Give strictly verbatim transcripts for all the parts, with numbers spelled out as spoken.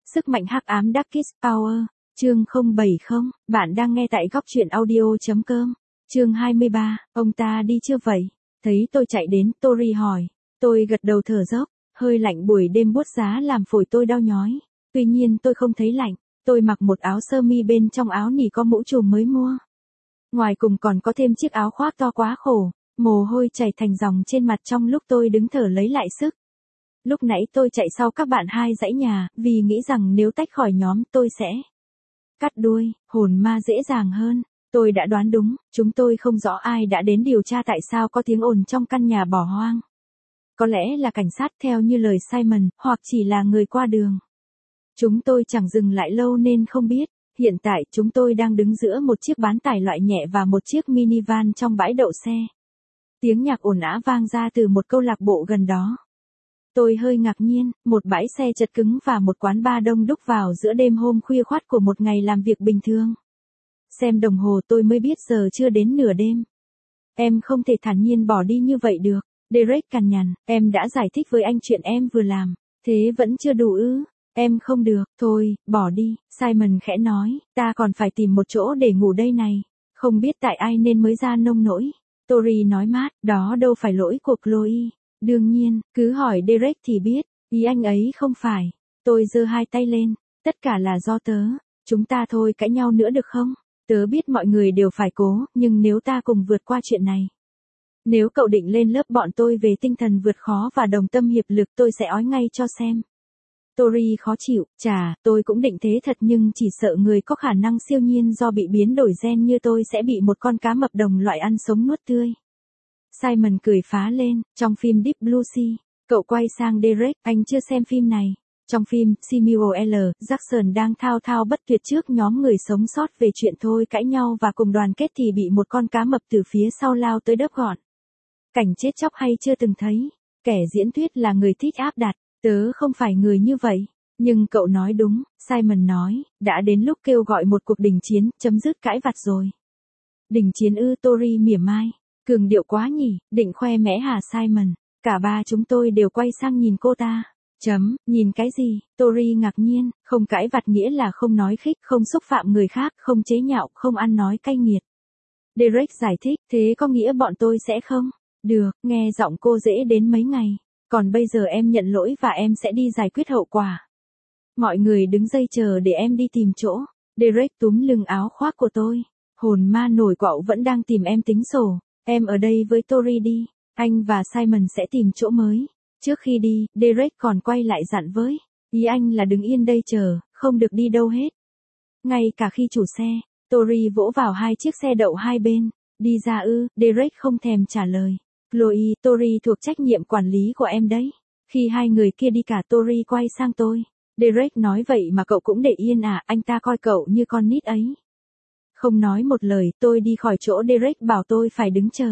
Sức mạnh hắc ám Darkest Power, chương không bảy không, bạn đang nghe tại góc truyện audio.com, chương hai mươi ba, ông ta đi chưa vậy? Thấy tôi chạy đến, Tori hỏi. Tôi gật đầu thở dốc, hơi lạnh buổi đêm buốt giá làm phổi tôi đau nhói. Tuy nhiên tôi không thấy lạnh, tôi mặc một áo sơ mi bên trong áo nỉ có mũ trùm mới mua. Ngoài cùng còn có thêm chiếc áo khoác to quá khổ, mồ hôi chảy thành dòng trên mặt trong lúc tôi đứng thở lấy lại sức. Lúc nãy tôi chạy sau các bạn hai dãy nhà, vì nghĩ rằng nếu tách khỏi nhóm tôi sẽ cắt đuôi, hồn ma dễ dàng hơn. Tôi đã đoán đúng, chúng tôi không rõ ai đã đến điều tra tại sao có tiếng ồn trong căn nhà bỏ hoang. Có lẽ là cảnh sát theo như lời Simon, hoặc chỉ là người qua đường. Chúng tôi chẳng dừng lại lâu nên không biết. Hiện tại chúng tôi đang đứng giữa một chiếc bán tải loại nhẹ và một chiếc minivan trong bãi đậu xe. Tiếng nhạc ồn ào vang ra từ một câu lạc bộ gần đó. Tôi hơi ngạc nhiên, một bãi xe chật cứng và một quán bar đông đúc vào giữa đêm hôm khuya khoắt của một ngày làm việc bình thường. Xem đồng hồ tôi mới biết giờ chưa đến nửa đêm. Em không thể thản nhiên bỏ đi như vậy được. Derek cằn nhằn, em đã giải thích với anh chuyện em vừa làm. Thế vẫn chưa đủ ư? Em không được, thôi, bỏ đi. Simon khẽ nói, ta còn phải tìm một chỗ để ngủ đây này. Không biết tại ai nên mới ra nông nỗi. Tori nói mát, đó đâu phải lỗi của Chloe. Đương nhiên, cứ hỏi Derek thì biết, ý anh ấy không phải. Tôi giơ hai tay lên, tất cả là do tớ. Chúng ta thôi cãi nhau nữa được không? Tớ biết mọi người đều phải cố, nhưng nếu ta cùng vượt qua chuyện này. Nếu cậu định lên lớp bọn tôi về tinh thần vượt khó và đồng tâm hiệp lực tôi sẽ ói ngay cho xem. Tori khó chịu, chà, tôi cũng định thế thật nhưng chỉ sợ người có khả năng siêu nhiên do bị biến đổi gen như tôi sẽ bị một con cá mập đồng loại ăn sống nuốt tươi. Simon cười phá lên, trong phim Deep Blue Sea, cậu quay sang Derek, anh chưa xem phim này. Trong phim, Samuel L. Jackson đang thao thao bất tuyệt trước nhóm người sống sót về chuyện thôi cãi nhau và cùng đoàn kết thì bị một con cá mập từ phía sau lao tới đớp gọn. Cảnh chết chóc hay chưa từng thấy, kẻ diễn thuyết là người thích áp đặt, tớ không phải người như vậy. Nhưng cậu nói đúng, Simon nói, đã đến lúc kêu gọi một cuộc đình chiến, chấm dứt cãi vặt rồi. Đình chiến ư? Tori mỉa mai. Cường điệu quá nhỉ, định khoe mẽ hả Simon? Cả ba chúng tôi đều quay sang nhìn cô ta. Chấm, nhìn cái gì? Tori ngạc nhiên, không cãi vặt nghĩa là không nói khích, không xúc phạm người khác, không chế nhạo, không ăn nói cay nghiệt. Derek giải thích, thế có nghĩa bọn tôi sẽ không? Được, nghe giọng cô dễ đến mấy ngày. Còn bây giờ em nhận lỗi và em sẽ đi giải quyết hậu quả. Mọi người đứng dây chờ để em đi tìm chỗ. Derek túm lưng áo khoác của tôi. Hồn ma nổi quạo vẫn đang tìm em tính sổ. Em ở đây với Tori đi. Anh và Simon sẽ tìm chỗ mới. Trước khi đi, Derek còn quay lại dặn với. Ý anh là đứng yên đây chờ, không được đi đâu hết. Ngay cả khi chủ xe, Tori vỗ vào hai chiếc xe đậu hai bên. Đi ra ư? Derek không thèm trả lời. Chloe, Tori thuộc trách nhiệm quản lý của em đấy. Khi hai người kia đi cả Tori quay sang tôi. Derek nói vậy mà cậu cũng để yên à, anh ta coi cậu như con nít ấy. Không nói một lời, tôi đi khỏi chỗ Derek bảo tôi phải đứng chờ.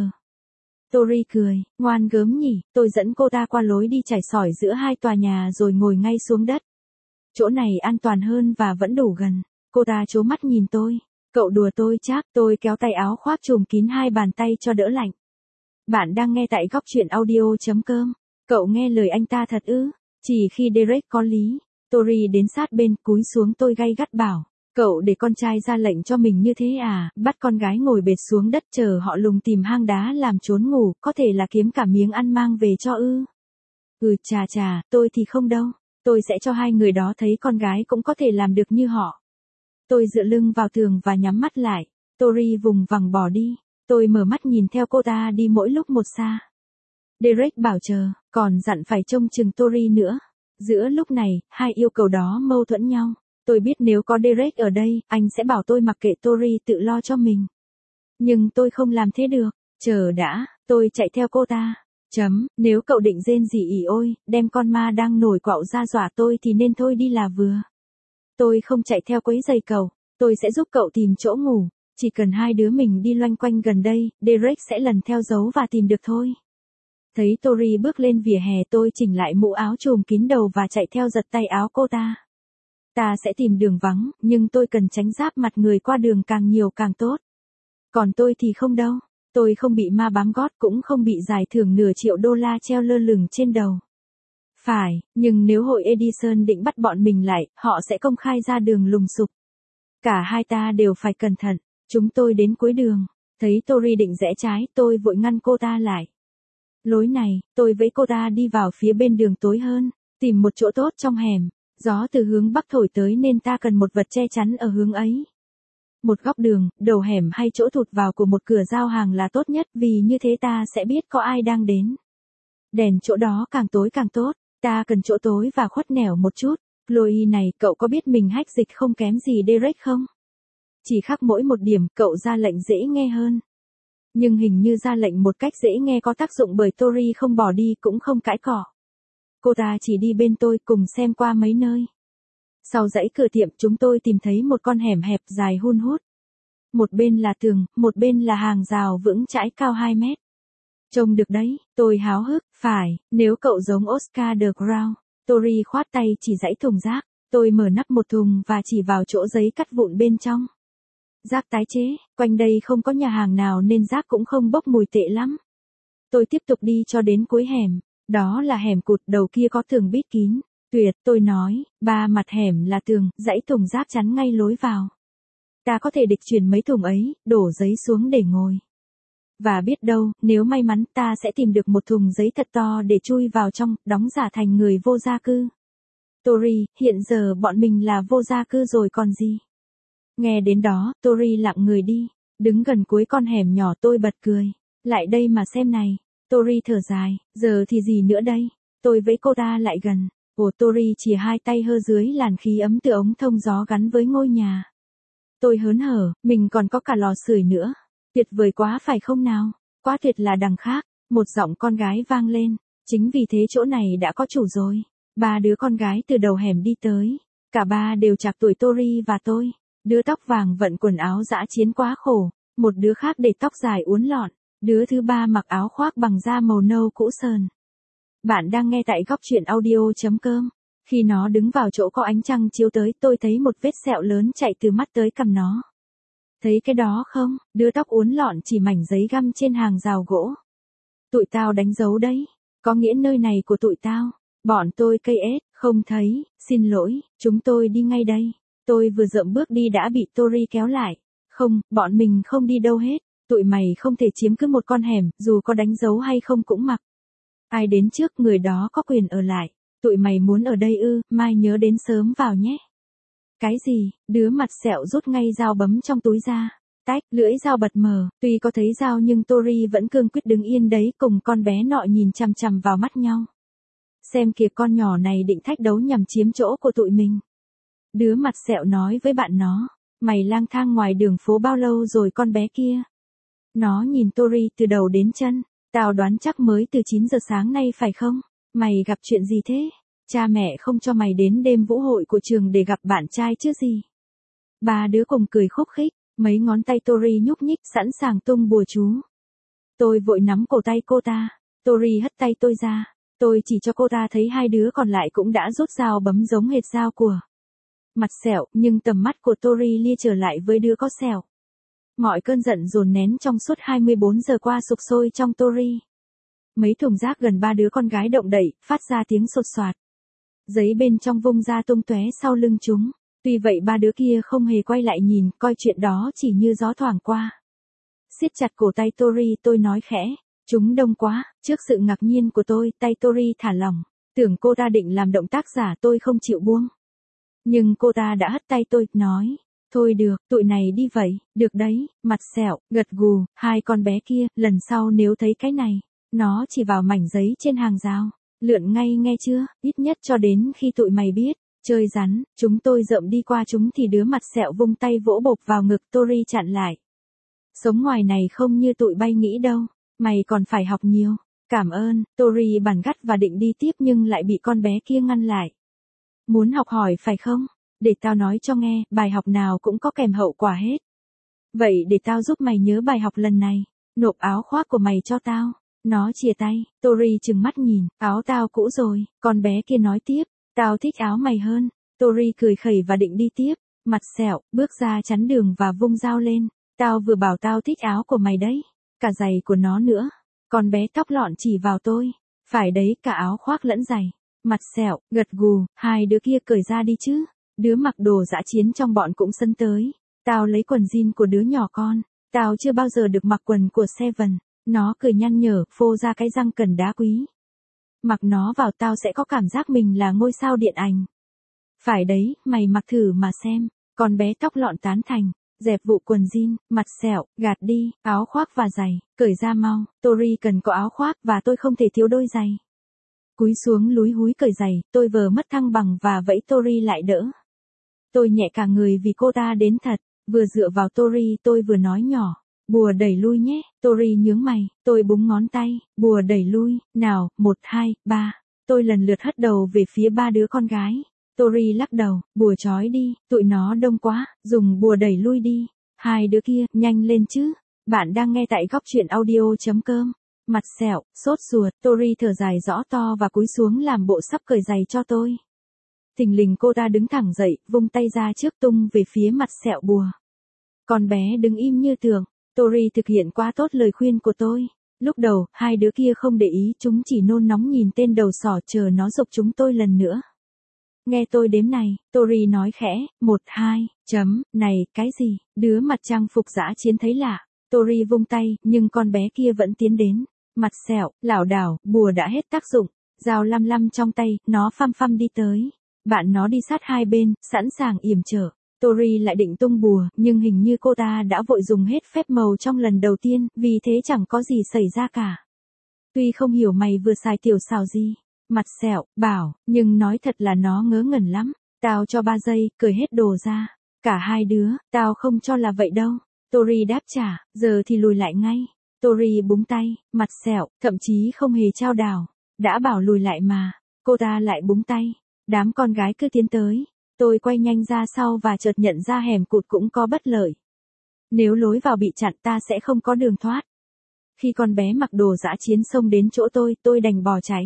Tori cười, ngoan gớm nhỉ, tôi dẫn cô ta qua lối đi chảy sỏi giữa hai tòa nhà rồi ngồi ngay xuống đất. Chỗ này an toàn hơn và vẫn đủ gần. Cô ta trố mắt nhìn tôi. Cậu đùa tôi chắc, tôi kéo tay áo khoác trùm kín hai bàn tay cho đỡ lạnh. Bạn đang nghe tại góc truyện audio.com. Cậu nghe lời anh ta thật ư? Chỉ khi Derek có lý. Tori đến sát bên, cúi xuống tôi gay gắt bảo. Cậu để con trai ra lệnh cho mình như thế à? Bắt con gái ngồi bệt xuống đất chờ họ lùng tìm hang đá làm trốn ngủ, có thể là kiếm cả miếng ăn mang về cho ư? Ừ chà chà, tôi thì không đâu. Tôi sẽ cho hai người đó thấy con gái cũng có thể làm được như họ. Tôi dựa lưng vào tường và nhắm mắt lại. Tori vùng vằng bỏ đi. Tôi mở mắt nhìn theo cô ta đi mỗi lúc một xa. Derek bảo chờ, còn dặn phải trông chừng Tori nữa. Giữa lúc này, hai yêu cầu đó mâu thuẫn nhau. Tôi biết nếu có Derek ở đây, anh sẽ bảo tôi mặc kệ Tori tự lo cho mình. Nhưng tôi không làm thế được. Chờ đã, tôi chạy theo cô ta. Chấm, nếu cậu định rên rỉ ỉ ôi, đem con ma đang nổi quạo ra dọa tôi thì nên thôi đi là vừa. Tôi không chạy theo quấy giày cậu, tôi sẽ giúp cậu tìm chỗ ngủ. Chỉ cần hai đứa mình đi loanh quanh gần đây, Derek sẽ lần theo dấu và tìm được thôi. Thấy Tori bước lên vỉa hè tôi chỉnh lại mũ áo trùm kín đầu và chạy theo giật tay áo cô ta. Ta sẽ tìm đường vắng, nhưng tôi cần tránh giáp mặt người qua đường càng nhiều càng tốt. Còn tôi thì không đâu. Tôi không bị ma bám gót cũng không bị giải thưởng nửa triệu đô la treo lơ lửng trên đầu. Phải, nhưng nếu hội Edison định bắt bọn mình lại, họ sẽ công khai ra đường lùng sục. Cả hai ta đều phải cẩn thận. Chúng tôi đến cuối đường. Thấy Tori định rẽ trái, tôi vội ngăn cô ta lại. Lối này, tôi với cô ta đi vào phía bên đường tối hơn, tìm một chỗ tốt trong hẻm. Gió từ hướng bắc thổi tới nên ta cần một vật che chắn ở hướng ấy. Một góc đường, đầu hẻm hay chỗ thụt vào của một cửa giao hàng là tốt nhất vì như thế ta sẽ biết có ai đang đến. Đèn chỗ đó càng tối càng tốt, ta cần chỗ tối và khuất nẻo một chút. Chloe này, cậu có biết mình hách dịch không kém gì Derek không? Chỉ khác mỗi một điểm, cậu ra lệnh dễ nghe hơn. Nhưng hình như ra lệnh một cách dễ nghe có tác dụng bởi Tori không bỏ đi cũng không cãi cọ. Cô ta chỉ đi bên tôi cùng xem qua mấy nơi. Sau dãy cửa tiệm chúng tôi tìm thấy một con hẻm hẹp dài hun hút. Một bên là tường, một bên là hàng rào vững chãi cao hai mét. Trông được đấy, tôi háo hức, phải, nếu cậu giống Oscar the Grouch. Tori khoát tay chỉ dãy thùng rác, tôi mở nắp một thùng và chỉ vào chỗ giấy cắt vụn bên trong. Rác tái chế, quanh đây không có nhà hàng nào nên rác cũng không bốc mùi tệ lắm. Tôi tiếp tục đi cho đến cuối hẻm, đó là hẻm cụt đầu kia có tường bít kín. Tuyệt, tôi nói, ba mặt hẻm là tường, dãy thùng rác chắn ngay lối vào. Ta có thể địch chuyển mấy thùng ấy, đổ giấy xuống để ngồi. Và biết đâu, nếu may mắn ta sẽ tìm được một thùng giấy thật to để chui vào trong, đóng giả thành người vô gia cư. Tori, hiện giờ bọn mình là vô gia cư rồi còn gì. Nghe đến đó, Tori lặng người đi, đứng gần cuối con hẻm nhỏ tôi bật cười. Lại đây mà xem này. Tori thở dài, giờ thì gì nữa đây? Tôi với cô ta lại gần. Ồ, Tori chìa hai tay hơ dưới làn khí ấm từ ống thông gió gắn với ngôi nhà. Tôi hớn hở, mình còn có cả lò sưởi nữa. Tuyệt vời quá phải không nào? Quá tuyệt là đằng khác. Một giọng con gái vang lên. Chính vì thế chỗ này đã có chủ rồi. Ba đứa con gái từ đầu hẻm đi tới. Cả ba đều chạc tuổi Tori và tôi. Đứa tóc vàng vận quần áo dã chiến quá khổ. Một đứa khác để tóc dài uốn lọn. Đứa thứ ba mặc áo khoác bằng da màu nâu cũ sờn. Bạn đang nghe tại góc truyện audio.com. Khi nó đứng vào chỗ có ánh trăng chiếu tới, tôi thấy một vết sẹo lớn chạy từ mắt tới cằm nó. Thấy cái đó không? Đứa tóc uốn lọn chỉ mảnh giấy găm trên hàng rào gỗ. Tụi tao đánh dấu đấy. Có nghĩa nơi này của tụi tao. Bọn tôi cây ết, không thấy, xin lỗi, chúng tôi đi ngay đây. Tôi vừa dậm bước đi đã bị Tori kéo lại. Không, bọn mình không đi đâu hết. Tụi mày không thể chiếm cứ một con hẻm, dù có đánh dấu hay không cũng mặc. Ai đến trước người đó có quyền ở lại. Tụi mày muốn ở đây ư, mai nhớ đến sớm vào nhé. Cái gì, đứa mặt sẹo rút ngay dao bấm trong túi ra. Tách, lưỡi dao bật mở, tuy có thấy dao nhưng Tori vẫn cương quyết đứng yên đấy cùng con bé nọ nhìn chằm chằm vào mắt nhau. Xem kìa con nhỏ này định thách đấu nhằm chiếm chỗ của tụi mình. Đứa mặt sẹo nói với bạn nó, mày lang thang ngoài đường phố bao lâu rồi con bé kia. Nó nhìn Tori từ đầu đến chân. Tao đoán chắc mới từ chín giờ sáng nay phải không? Mày gặp chuyện gì thế? Cha mẹ không cho mày đến đêm vũ hội của trường để gặp bạn trai chứ gì? Ba đứa cùng cười khúc khích, mấy ngón tay Tori nhúc nhích sẵn sàng tung bùa chú. Tôi vội nắm cổ tay cô ta. Tori hất tay tôi ra. Tôi chỉ cho cô ta thấy hai đứa còn lại cũng đã rút dao bấm giống hệt dao của mặt sẹo, nhưng tầm mắt của Tori lia trở lại với đứa có sẹo. Mọi cơn giận dồn nén trong suốt hai mươi bốn giờ qua sục sôi trong Tori. Mấy thùng rác gần ba đứa con gái động đậy, phát ra tiếng sột soạt. Giấy bên trong vung ra tung tóe sau lưng chúng. Tuy vậy ba đứa kia không hề quay lại nhìn, coi chuyện đó chỉ như gió thoảng qua. Siết chặt cổ tay Tori, tôi nói khẽ. Chúng đông quá. Trước sự ngạc nhiên của tôi, tay Tori thả lỏng. Tưởng cô ta định làm động tác giả, tôi không chịu buông. Nhưng cô ta đã hất tay tôi, nói. Thôi được, tụi này đi vậy, được đấy, mặt sẹo, gật gù, hai con bé kia, lần sau nếu thấy cái này, nó chỉ vào mảnh giấy trên hàng rào, lượn ngay nghe chưa, ít nhất cho đến khi tụi mày biết, chơi rắn, chúng tôi rợm đi qua chúng thì đứa mặt sẹo vung tay vỗ bộp vào ngực Tori chặn lại. Sống ngoài này không như tụi bay nghĩ đâu, mày còn phải học nhiều, cảm ơn, Tori bàn gắt và định đi tiếp nhưng lại bị con bé kia ngăn lại. Muốn học hỏi phải không? Để tao nói cho nghe, bài học nào cũng có kèm hậu quả hết. Vậy để tao giúp mày nhớ bài học lần này. Nộp áo khoác của mày cho tao. Nó chìa tay, Tori trừng mắt nhìn, áo tao cũ rồi, con bé kia nói tiếp, tao thích áo mày hơn. Tori cười khẩy và định đi tiếp, mặt sẹo, bước ra chắn đường và vung dao lên. Tao vừa bảo tao thích áo của mày đấy, cả giày của nó nữa. Con bé tóc lọn chỉ vào tôi, phải đấy cả áo khoác lẫn giày. Mặt sẹo, gật gù, hai đứa kia cởi ra đi chứ. Đứa mặc đồ dã chiến trong bọn cũng sân tới. Tao lấy quần jean của đứa nhỏ con. Tao chưa bao giờ được mặc quần của Seven. Nó cười nhăn nhở, phô ra cái răng cần đá quý. Mặc nó vào tao sẽ có cảm giác mình là ngôi sao điện ảnh. Phải đấy, mày mặc thử mà xem. Con bé tóc lọn tán thành. Dẹp vụ quần jean, mặt sẹo, gạt đi, áo khoác và giày, cởi ra mau. Tori cần có áo khoác và tôi không thể thiếu đôi giày. Cúi xuống lúi húi cởi giày, tôi vừa mất thăng bằng và vẫy Tori lại đỡ. Tôi nhẹ cả người vì cô ta đến thật, vừa dựa vào Tori tôi vừa nói nhỏ. Bùa đẩy lui nhé, Tori nhướng mày, tôi búng ngón tay, bùa đẩy lui, nào, một, hai, ba. Tôi lần lượt hất đầu về phía ba đứa con gái. Tori lắc đầu, bùa trói đi, tụi nó đông quá, dùng bùa đẩy lui đi. Hai đứa kia, nhanh lên chứ. Bạn đang nghe tại góc truyện audio.com. Mặt sẹo, sốt ruột, Tori thở dài rõ to và cúi xuống làm bộ sắp cởi giày cho tôi. Thình lình cô ta đứng thẳng dậy, vung tay ra trước tung về phía mặt sẹo bùa. Con bé đứng im như tường. Tori thực hiện quá tốt lời khuyên của tôi. Lúc đầu, hai đứa kia không để ý, chúng chỉ nôn nóng nhìn tên đầu sỏ chờ nó giục chúng tôi lần nữa. Nghe tôi đếm này, Tori nói khẽ, một, hai, chấm, này, cái gì, đứa mặt trang phục dã chiến thấy lạ. Tori vung tay, nhưng con bé kia vẫn tiến đến. Mặt sẹo, lảo đảo, bùa đã hết tác dụng. Dao lăm lăm trong tay, nó phăm phăm đi tới. Bạn nó đi sát hai bên, sẵn sàng yểm trở. Tori lại định tung bùa, nhưng hình như cô ta đã vội dùng hết phép màu trong lần đầu tiên, vì thế chẳng có gì xảy ra cả. Tuy không hiểu mày vừa xài tiểu xào gì. Mặt sẹo, bảo, nhưng nói thật là nó ngớ ngẩn lắm. Tao cho ba giây, cởi hết đồ ra. Cả hai đứa, tao không cho là vậy đâu. Tori đáp trả, giờ thì lùi lại ngay. Tori búng tay, mặt sẹo, thậm chí không hề trao đảo. Đã bảo lùi lại mà. Cô ta lại búng tay. Đám con gái cứ tiến tới. Tôi quay nhanh ra sau và chợt nhận ra hẻm cụt cũng có bất lợi. Nếu lối vào bị chặn ta sẽ không có đường thoát. Khi con bé mặc đồ dã chiến xông đến chỗ tôi, tôi đành bỏ chạy.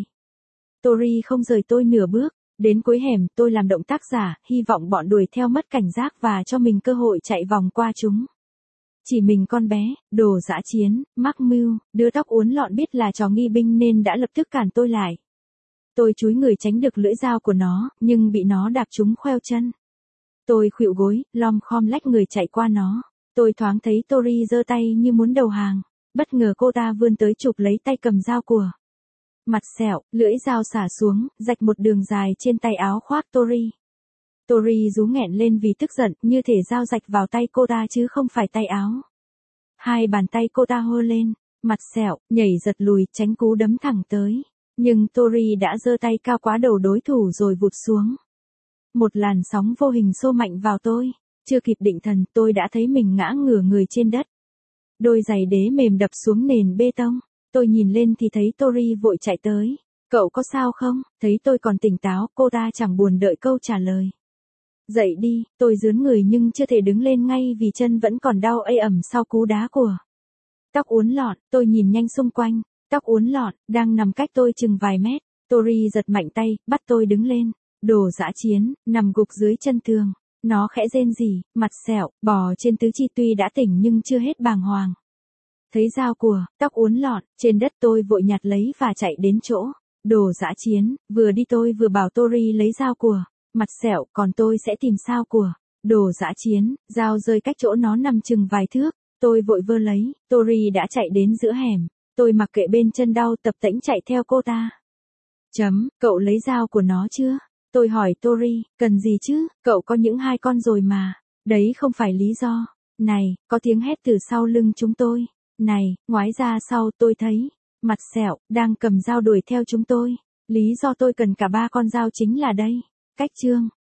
Tori không rời tôi nửa bước. Đến cuối hẻm, tôi làm động tác giả, hy vọng bọn đuổi theo mất cảnh giác và cho mình cơ hội chạy vòng qua chúng. Chỉ mình con bé, đồ dã chiến, mắc mưu, đứa tóc uốn lọn biết là trò nghi binh nên đã lập tức cản tôi lại. Tôi chúi người tránh được lưỡi dao của nó, nhưng bị nó đạp trúng khoeo chân. Tôi khuỵu gối, lom khom lách người chạy qua nó. Tôi thoáng thấy Tori giơ tay như muốn đầu hàng. Bất ngờ cô ta vươn tới chụp lấy tay cầm dao của. Mặt sẹo, lưỡi dao xả xuống, rạch một đường dài trên tay áo khoác Tori. Tori rú nghẹn lên vì tức giận, như thể dao rạch vào tay cô ta chứ không phải tay áo. Hai bàn tay cô ta hô lên, mặt sẹo, nhảy giật lùi, tránh cú đấm thẳng tới. Nhưng Tori đã giơ tay cao quá đầu đối thủ rồi vụt xuống. Một làn sóng vô hình xô mạnh vào tôi. Chưa kịp định thần, tôi đã thấy mình ngã ngửa người trên đất. Đôi giày đế mềm đập xuống nền bê tông. Tôi nhìn lên thì thấy Tori vội chạy tới. Cậu có sao không? Thấy tôi còn tỉnh táo, cô ta chẳng buồn đợi câu trả lời. Dậy đi, tôi rướn người nhưng chưa thể đứng lên ngay vì chân vẫn còn đau ê ẩm sau cú đá của. Tóc uốn lọn, tôi nhìn nhanh xung quanh. Tóc uốn lọn, đang nằm cách tôi chừng vài mét. Tori giật mạnh tay, bắt tôi đứng lên. Đồ dã chiến, nằm gục dưới chân tường. Nó khẽ rên rỉ, mặt sẹo, bò trên tứ chi tuy đã tỉnh nhưng chưa hết bàng hoàng. Thấy dao của, tóc uốn lọn, trên đất tôi vội nhặt lấy và chạy đến chỗ. Đồ dã chiến, vừa đi tôi vừa bảo Tori lấy dao của. Mặt sẹo, còn tôi sẽ tìm sao của. Đồ dã chiến, dao rơi cách chỗ nó nằm chừng vài thước. Tôi vội vơ lấy, Tori đã chạy đến giữa hẻm. Tôi mặc kệ bên chân đau tập tễnh chạy theo cô ta. Chấm, cậu lấy dao của nó chưa? Tôi hỏi Tori, cần gì chứ, cậu có những hai con rồi mà. Đấy không phải lý do. Này, có tiếng hét từ sau lưng chúng tôi. Này, ngoái ra sau tôi thấy. Mặt sẹo, đang cầm dao đuổi theo chúng tôi. Lý do tôi cần cả ba con dao chính là đây. Cách chương.